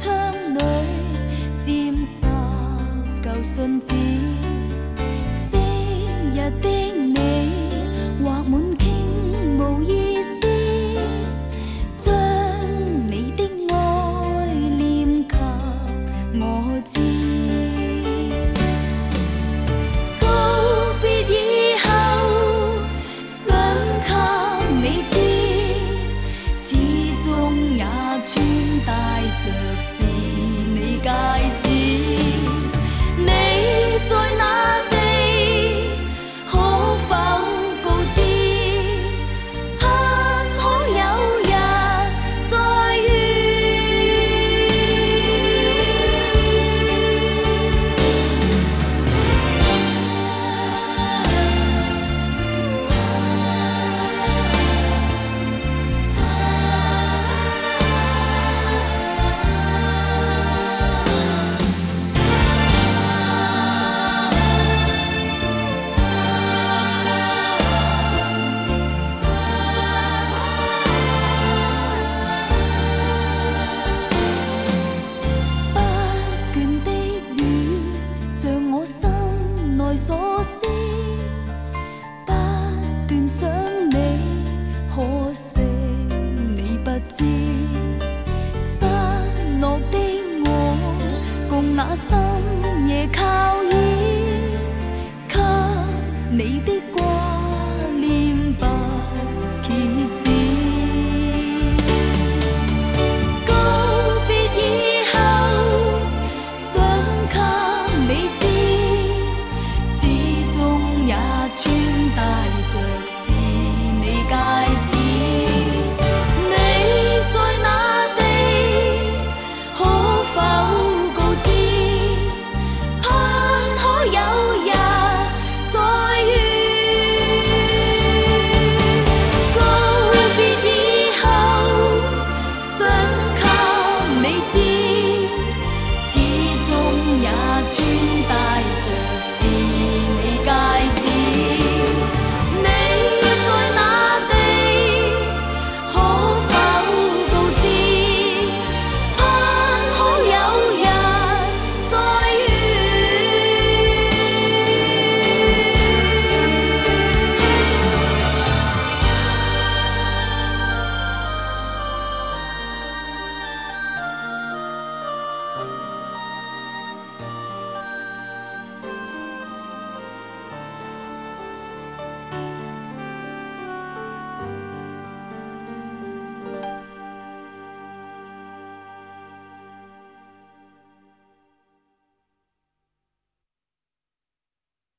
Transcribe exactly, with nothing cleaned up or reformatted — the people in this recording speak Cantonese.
窗里沾湿旧信纸，昔日的你画满倾无意思，将你的爱念给我知。告别以后，想给你知，始终也穿戴着是你戒指。你在哪地？可否告知？盼可有日再遇。不倦的雨，像我心内所思，不斷想你，可惜你不知。失落的我，共那深夜靠倚，給你的掛念不歇止。告別以後，想給你知，始終也穿戴着是你戒指。你在哪地？可否告知？盼可有日再遇。告別以後，想給你知，始終也穿戴着是